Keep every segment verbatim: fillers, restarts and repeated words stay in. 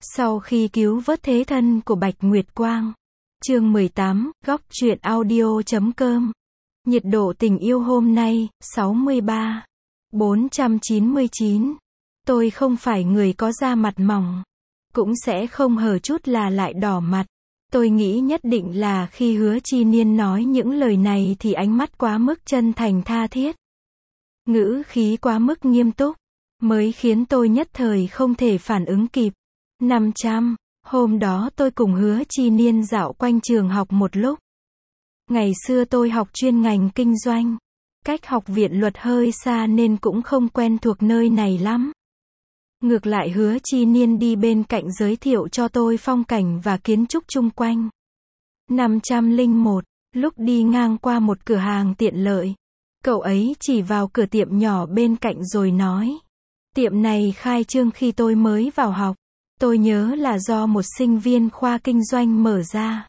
Sau khi cứu vớt thế thân của Bạch Nguyệt Quang. Chương mười tám, góc truyện audio chấm com. Nhiệt độ tình yêu hôm nay, sáu mươi ba, bốn trăm chín mươi chín. Tôi không phải người có da mặt mỏng. Cũng sẽ không hở chút là lại đỏ mặt. Tôi nghĩ nhất định là khi Hứa Chi Niên nói những lời này thì ánh mắt quá mức chân thành tha thiết. Ngữ khí quá mức nghiêm túc. Mới khiến tôi nhất thời không thể phản ứng kịp. năm trăm. Hôm đó tôi cùng Hứa Chi Niên dạo quanh trường học một lúc. Ngày xưa tôi học chuyên ngành kinh doanh. Cách học viện luật hơi xa nên cũng không quen thuộc nơi này lắm. Ngược lại Hứa Chi Niên đi bên cạnh giới thiệu cho tôi phong cảnh và kiến trúc chung quanh. năm trăm lẻ một. Lúc đi ngang qua một cửa hàng tiện lợi. Cậu ấy chỉ vào cửa tiệm nhỏ bên cạnh rồi nói. Tiệm này khai trương khi tôi mới vào học. Tôi nhớ là do một sinh viên khoa kinh doanh mở ra.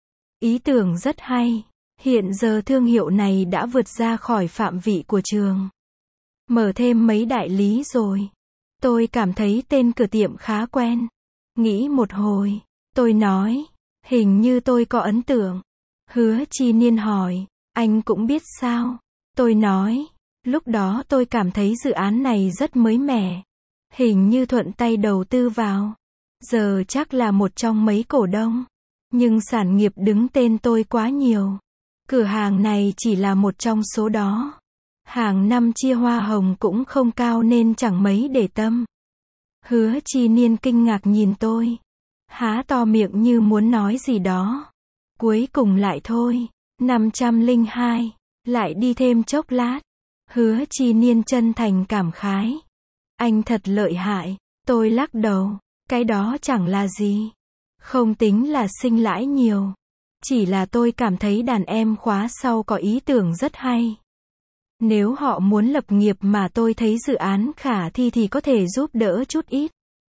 Ý tưởng rất hay. Hiện giờ thương hiệu này đã vượt ra khỏi phạm vị của trường. Mở thêm mấy đại lý rồi. Tôi cảm thấy tên cửa tiệm khá quen. Nghĩ một hồi. Tôi nói. Hình như tôi có ấn tượng. Hứa Chi Niên hỏi. Anh cũng biết sao? Tôi nói. Lúc đó tôi cảm thấy dự án này rất mới mẻ. Hình như thuận tay đầu tư vào. Giờ chắc là một trong mấy cổ đông. Nhưng sản nghiệp đứng tên tôi quá nhiều. Cửa hàng này chỉ là một trong số đó. Hàng năm chia hoa hồng cũng không cao nên chẳng mấy để tâm. Hứa Chi Niên kinh ngạc nhìn tôi. Há to miệng như muốn nói gì đó. Cuối cùng lại thôi. năm trăm lẻ hai. Lại đi thêm chốc lát. Hứa Chi Niên chân thành cảm khái. Anh thật lợi hại. Tôi lắc đầu. Cái đó chẳng là gì. Không tính là sinh lãi nhiều. Chỉ là tôi cảm thấy đàn em khóa sau có ý tưởng rất hay. Nếu họ muốn lập nghiệp mà tôi thấy dự án khả thi thì có thể giúp đỡ chút ít.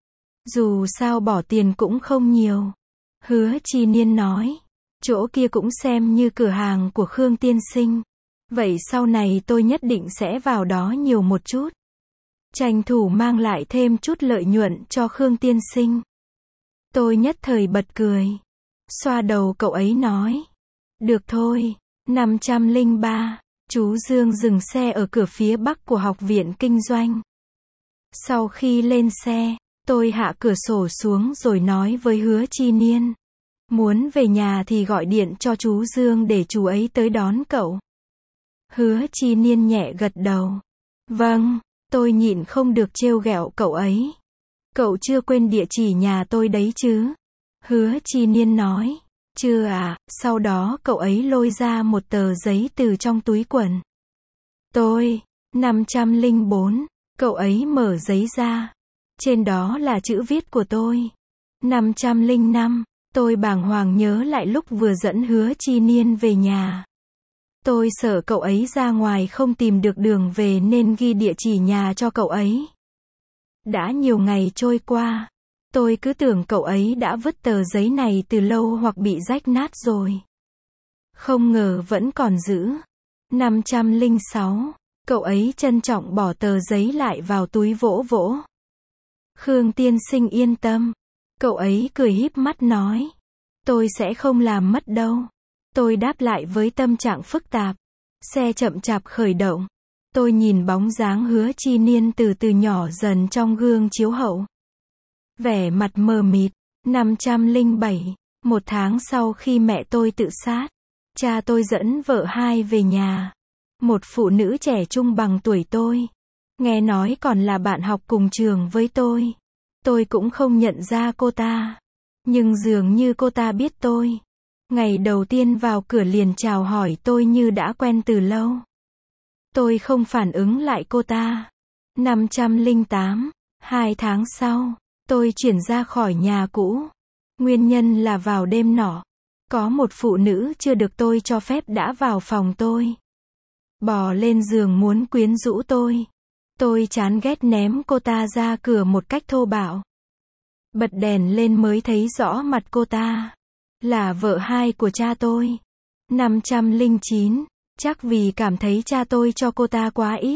Dù sao bỏ tiền cũng không nhiều. Hứa Chi Niên nói. Chỗ kia cũng xem như cửa hàng của Khương tiên sinh. Vậy sau này tôi nhất định sẽ vào đó nhiều một chút. Tranh thủ mang lại thêm chút lợi nhuận cho Khương tiên sinh. Tôi nhất thời bật cười. Xoa đầu cậu ấy nói. Được thôi. năm trăm lẻ ba. Chú Dương dừng xe ở cửa phía bắc của học viện kinh doanh. Sau khi lên xe, tôi hạ cửa sổ xuống rồi nói với Hứa Chi Niên. Muốn về nhà thì gọi điện cho chú Dương để chú ấy tới đón cậu. Hứa Chi Niên nhẹ gật đầu. Vâng, tôi nhịn không được trêu ghẹo cậu ấy. Cậu chưa quên địa chỉ nhà tôi đấy chứ? Hứa Chi Niên nói. Chưa à, sau đó cậu ấy lôi ra một tờ giấy từ trong túi quần. Tôi, năm trăm lẻ bốn, cậu ấy mở giấy ra. Trên đó là chữ viết của tôi. năm trăm lẻ năm, tôi bàng hoàng nhớ lại lúc vừa dẫn Hứa Chi Niên về nhà. Tôi sợ cậu ấy ra ngoài không tìm được đường về nên ghi địa chỉ nhà cho cậu ấy. Đã nhiều ngày trôi qua. Tôi cứ tưởng cậu ấy đã vứt tờ giấy này từ lâu hoặc bị rách nát rồi. Không ngờ vẫn còn giữ. năm trăm lẻ sáu. Cậu ấy trân trọng bỏ tờ giấy lại vào túi vỗ vỗ. Khương tiên sinh yên tâm. Cậu ấy cười híp mắt nói. Tôi sẽ không làm mất đâu. Tôi đáp lại với tâm trạng phức tạp. Xe chậm chạp khởi động. Tôi nhìn bóng dáng Hứa Chi Niên từ từ nhỏ dần trong gương chiếu hậu. Vẻ mặt mờ mịt. năm trăm lẻ bảy. Một tháng sau khi mẹ tôi tự sát, cha tôi dẫn vợ hai về nhà. Một phụ nữ trẻ trung bằng tuổi tôi. Nghe nói còn là bạn học cùng trường với tôi. Tôi cũng không nhận ra cô ta. Nhưng dường như cô ta biết tôi. Ngày đầu tiên vào cửa liền chào hỏi tôi như đã quen từ lâu. Tôi không phản ứng lại cô ta. năm trăm lẻ tám. Hai tháng sau, tôi chuyển ra khỏi nhà cũ. Nguyên nhân là vào đêm nọ, có một phụ nữ chưa được tôi cho phép đã vào phòng tôi. Bò lên giường muốn quyến rũ tôi. Tôi chán ghét ném cô ta ra cửa một cách thô bạo. Bật đèn lên mới thấy rõ mặt cô ta. Là vợ hai của cha tôi. năm trăm lẻ chín. Chắc vì cảm thấy cha tôi cho cô ta quá ít.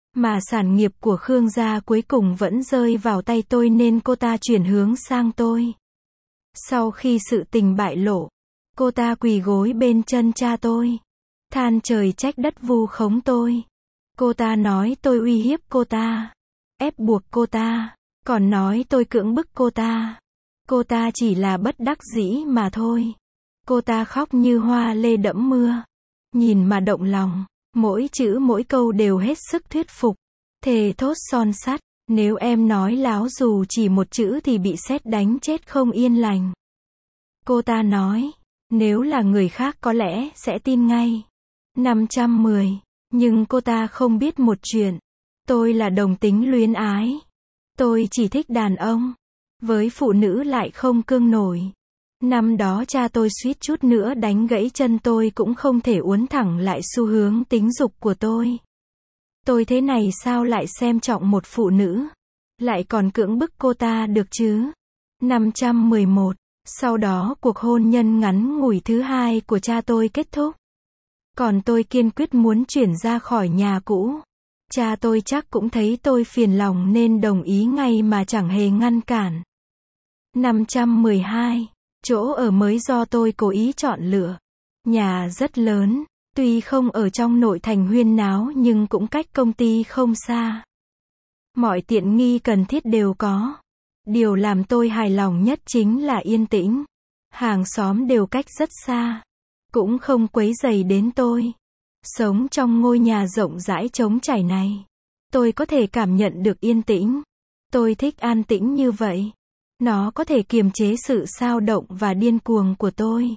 Mà sản nghiệp của Khương gia cuối cùng vẫn rơi vào tay tôi nên cô ta chuyển hướng sang tôi. Sau khi sự tình bại lộ, cô ta quỳ gối bên chân cha tôi, than trời trách đất vu khống tôi. Cô ta nói tôi uy hiếp cô ta, ép buộc cô ta, còn nói tôi cưỡng bức cô ta. Cô ta chỉ là bất đắc dĩ mà thôi. Cô ta khóc như hoa lê đẫm mưa, nhìn mà động lòng, mỗi chữ mỗi câu đều hết sức thuyết phục, thề thốt son sắt, nếu em nói láo dù chỉ một chữ thì bị sét đánh chết không yên lành. Cô ta nói, nếu là người khác có lẽ sẽ tin ngay. năm trăm mười, nhưng cô ta không biết một chuyện, tôi là đồng tính luyến ái. Tôi chỉ thích đàn ông, với phụ nữ lại không cương nổi. Năm đó cha tôi suýt chút nữa đánh gãy chân tôi cũng không thể uốn thẳng lại xu hướng tính dục của tôi. Tôi thế này sao lại xem trọng một phụ nữ, lại còn cưỡng bức cô ta được chứ? năm trăm mười một, sau đó cuộc hôn nhân ngắn ngủi thứ hai của cha tôi kết thúc. Còn tôi kiên quyết muốn chuyển ra khỏi nhà cũ. Cha tôi chắc cũng thấy tôi phiền lòng nên đồng ý ngay mà chẳng hề ngăn cản. năm trăm mười hai, chỗ ở mới do tôi cố ý chọn lựa. Nhà rất lớn, tuy không ở trong nội thành huyên náo nhưng cũng cách công ty không xa. Mọi tiện nghi cần thiết đều có. Điều làm tôi hài lòng nhất chính là yên tĩnh. Hàng xóm đều cách rất xa, cũng không quấy rầy đến tôi. Sống trong ngôi nhà rộng rãi trống trải này, tôi có thể cảm nhận được yên tĩnh. Tôi thích an tĩnh như vậy. Nó có thể kiềm chế sự xao động và điên cuồng của tôi.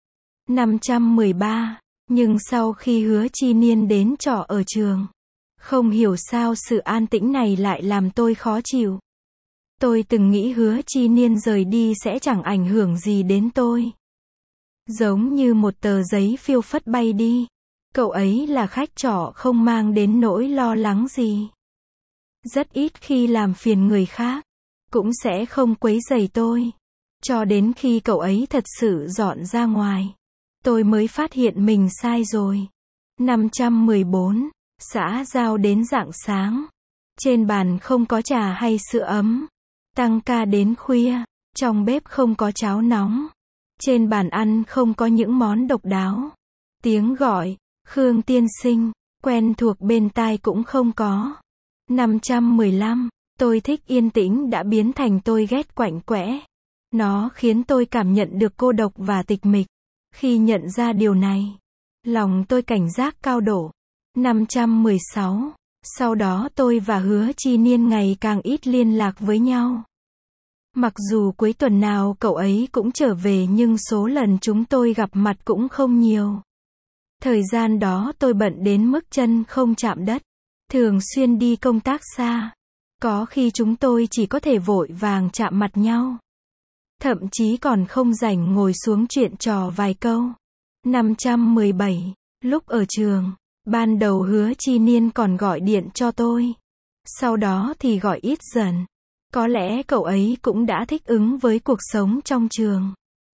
năm trăm mười ba, nhưng sau khi Hứa Chi Niên đến trọ ở trường, không hiểu sao sự an tĩnh này lại làm tôi khó chịu. Tôi từng nghĩ Hứa Chi Niên rời đi sẽ chẳng ảnh hưởng gì đến tôi. Giống như một tờ giấy phiêu phất bay đi. Cậu ấy là khách trọ không mang đến nỗi lo lắng gì. Rất ít khi làm phiền người khác, cũng sẽ không quấy rầy tôi. Cho đến khi cậu ấy thật sự dọn ra ngoài, tôi mới phát hiện mình sai rồi. năm trăm mười bốn, xã giao đến rạng sáng. Trên bàn không có trà hay sữa ấm. Tăng ca đến khuya, trong bếp không có cháo nóng. Trên bàn ăn không có những món độc đáo. Tiếng gọi, Khương tiên sinh, quen thuộc bên tai cũng không có. năm trăm mười lăm, tôi thích yên tĩnh đã biến thành tôi ghét quạnh quẽ. Nó khiến tôi cảm nhận được cô độc và tịch mịch. Khi nhận ra điều này, lòng tôi cảnh giác cao độ. năm trăm mười sáu, sau đó tôi và Hứa Chi Niên ngày càng ít liên lạc với nhau. Mặc dù cuối tuần nào cậu ấy cũng trở về nhưng số lần chúng tôi gặp mặt cũng không nhiều. Thời gian đó tôi bận đến mức chân không chạm đất, thường xuyên đi công tác xa. Có khi chúng tôi chỉ có thể vội vàng chạm mặt nhau. Thậm chí còn không rảnh ngồi xuống chuyện trò vài câu. năm trăm mười bảy, lúc ở trường, ban đầu Hứa Chi Niên còn gọi điện cho tôi. Sau đó thì gọi ít dần. Có lẽ cậu ấy cũng đã thích ứng với cuộc sống trong trường.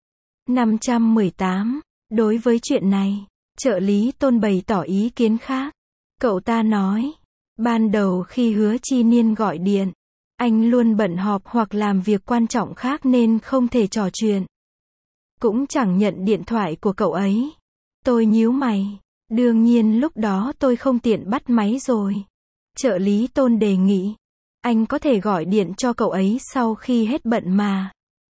năm trăm mười tám, đối với chuyện này, trợ lý Tôn bày tỏ ý kiến khác. Cậu ta nói, ban đầu khi Hứa Chi Niên gọi điện, anh luôn bận họp hoặc làm việc quan trọng khác nên không thể trò chuyện. Cũng chẳng nhận điện thoại của cậu ấy. Tôi nhíu mày. Đương nhiên lúc đó tôi không tiện bắt máy rồi. Trợ lý Tôn đề nghị, anh có thể gọi điện cho cậu ấy sau khi hết bận mà.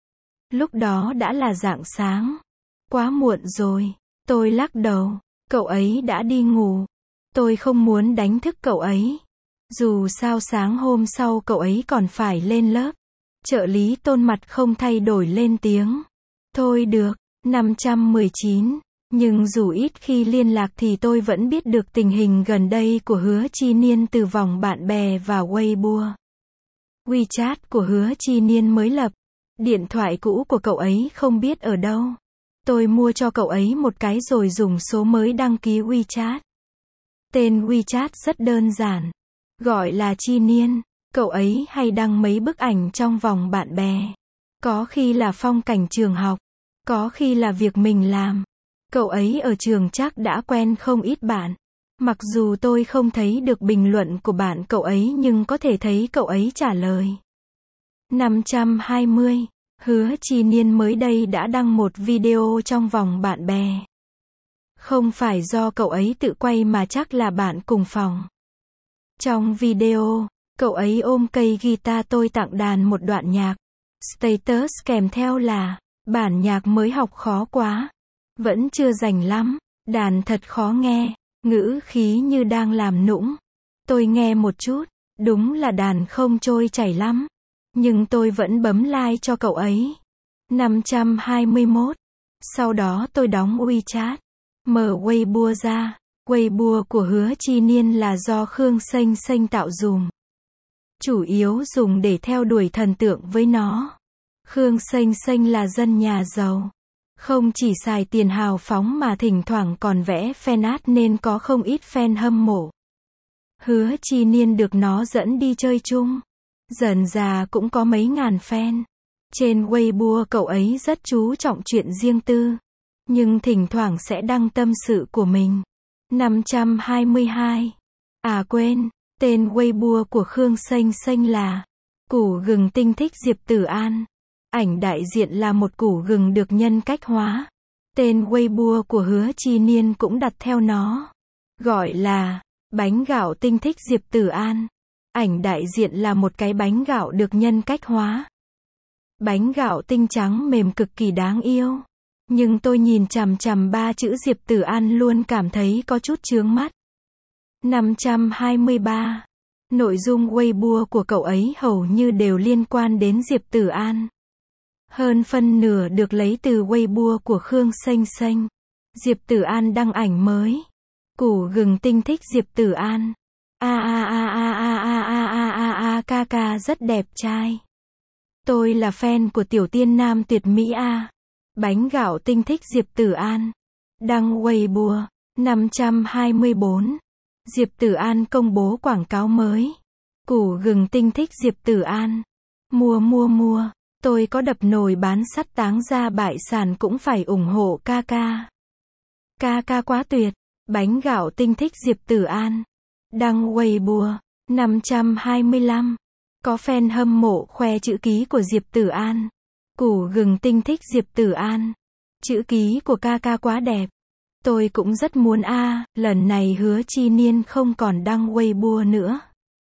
Lúc đó đã là rạng sáng. Quá muộn rồi. Tôi lắc đầu. Cậu ấy đã đi ngủ. Tôi không muốn đánh thức cậu ấy. Dù sao sáng hôm sau cậu ấy còn phải lên lớp. Trợ lý Tôn mặt không thay đổi lên tiếng. Thôi được. năm trăm mười chín. Nhưng dù ít khi liên lạc thì tôi vẫn biết được tình hình gần đây của Hứa Chi Niên từ vòng bạn bè và Weibo. WeChat của Hứa Chi Niên mới lập. Điện thoại cũ của cậu ấy không biết ở đâu. Tôi mua cho cậu ấy một cái rồi dùng số mới đăng ký WeChat. Tên WeChat rất đơn giản. Gọi là Chi Niên. Cậu ấy hay đăng mấy bức ảnh trong vòng bạn bè. Có khi là phong cảnh trường học. Có khi là việc mình làm. Cậu ấy ở trường chắc đã quen không ít bạn. Mặc dù tôi không thấy được bình luận của bạn cậu ấy nhưng có thể thấy cậu ấy trả lời. năm trăm hai mươi. Hứa Chi Niên mới đây đã đăng một video trong vòng bạn bè. Không phải do cậu ấy tự quay mà chắc là bạn cùng phòng. Trong video, cậu ấy ôm cây guitar tôi tặng đàn một đoạn nhạc. Status kèm theo là, bản nhạc mới học khó quá. Vẫn chưa rành lắm, đàn thật khó nghe, ngữ khí như đang làm nũng. Tôi nghe một chút, đúng là đàn không trôi chảy lắm. Nhưng tôi vẫn bấm like cho cậu ấy. năm trăm hai mươi mốt. Sau đó tôi đóng WeChat. Mở Weibo ra. Weibo của Hứa Chi Niên là do Khương Xanh Xanh tạo dùm. Chủ yếu dùng để theo đuổi thần tượng với nó. Khương Xanh Xanh là dân nhà giàu. Không chỉ xài tiền hào phóng mà thỉnh thoảng còn vẽ fan art nên có không ít fan hâm mộ. Hứa Chi Niên được nó dẫn đi chơi chung. Dần già cũng có mấy ngàn fan. Trên Weibo cậu ấy rất chú trọng chuyện riêng tư. Nhưng thỉnh thoảng sẽ đăng tâm sự của mình. năm trăm hai mươi hai. À quên, tên Weibo của Khương Xanh Xanh là Củ gừng tinh thích Diệp Tử An. Ảnh đại diện là một củ gừng được nhân cách hóa. Tên Weibo của Hứa Chi Niên cũng đặt theo nó. Gọi là bánh gạo tinh thích Diệp Tử An. Ảnh đại diện là một cái bánh gạo được nhân cách hóa. Bánh gạo tinh trắng mềm cực kỳ đáng yêu. Nhưng tôi nhìn chằm chằm ba chữ Diệp Tử An luôn cảm thấy có chút chướng mắt. năm trăm hai mươi ba. Nội dung Weibo của cậu ấy hầu như đều liên quan đến Diệp Tử An. Hơn phân nửa được lấy từ Weibo của Khương Xanh Xanh. Diệp Tử An đăng ảnh mới. Củ gừng tinh thích Diệp Tử An. A a a a a a a a a a ca ca rất đẹp trai. Tôi là fan của tiểu tiên nam tuyệt mỹ a. Bánh gạo tinh thích Diệp Tử An. Đăng Weibo. năm trăm hai mươi bốn. Diệp Tử An công bố quảng cáo mới. Củ gừng tinh thích Diệp Tử An. Mua mua mua. Tôi có đập nồi bán sắt táng ra bại sản cũng phải ủng hộ ca ca. Ca ca quá tuyệt. Bánh gạo tinh thích Diệp Tử An. Đăng Weibo. năm trăm hai mươi lăm. Có fan hâm mộ khoe chữ ký của Diệp Tử An. Củ gừng tinh thích Diệp Tử An. Chữ ký của ca ca quá đẹp. Tôi cũng rất muốn a, à, lần này Hứa Chi Niên không còn đăng Weibo nữa.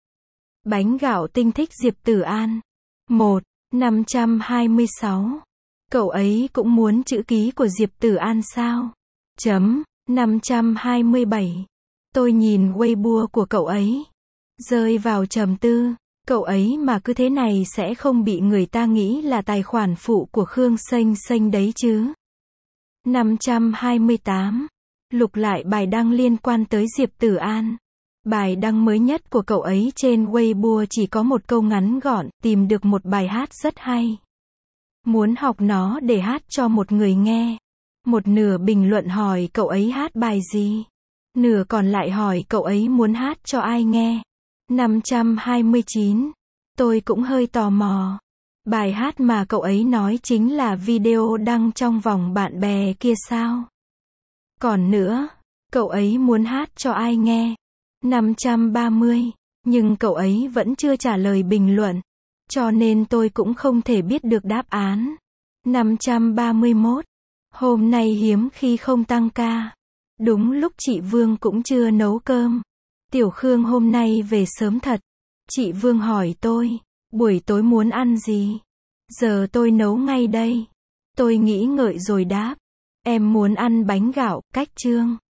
Bánh gạo tinh thích Diệp Tử An. một. năm trăm hai mươi sáu. Cậu ấy cũng muốn chữ ký của Diệp Tử An sao? Chấm. năm trăm hai mươi bảy. Tôi nhìn Weibo của cậu ấy. Rơi vào trầm tư. Cậu ấy mà cứ thế này sẽ không bị người ta nghĩ là tài khoản phụ của Khương Xanh Xanh đấy chứ. năm trăm hai mươi tám. Lục lại bài đăng liên quan tới Diệp Tử An. Bài đăng mới nhất của cậu ấy trên Weibo chỉ có một câu ngắn gọn, tìm được một bài hát rất hay. Muốn học nó để hát cho một người nghe. Một nửa bình luận hỏi cậu ấy hát bài gì. Nửa còn lại hỏi cậu ấy muốn hát cho ai nghe. năm trăm hai mươi chín. Tôi cũng hơi tò mò. Bài hát mà cậu ấy nói chính là video đăng trong vòng bạn bè kia sao? Còn nữa, cậu ấy muốn hát cho ai nghe? năm trăm ba mươi. Nhưng cậu ấy vẫn chưa trả lời bình luận. Cho nên tôi cũng không thể biết được đáp án. năm trăm ba mươi mốt. Hôm nay hiếm khi không tăng ca. Đúng lúc chị Vương cũng chưa nấu cơm. Tiểu Khương hôm nay về sớm thật. Chị Vương hỏi tôi, buổi tối muốn ăn gì? Giờ tôi nấu ngay đây. Tôi nghĩ ngợi rồi đáp. Em muốn ăn bánh gạo, cách trương.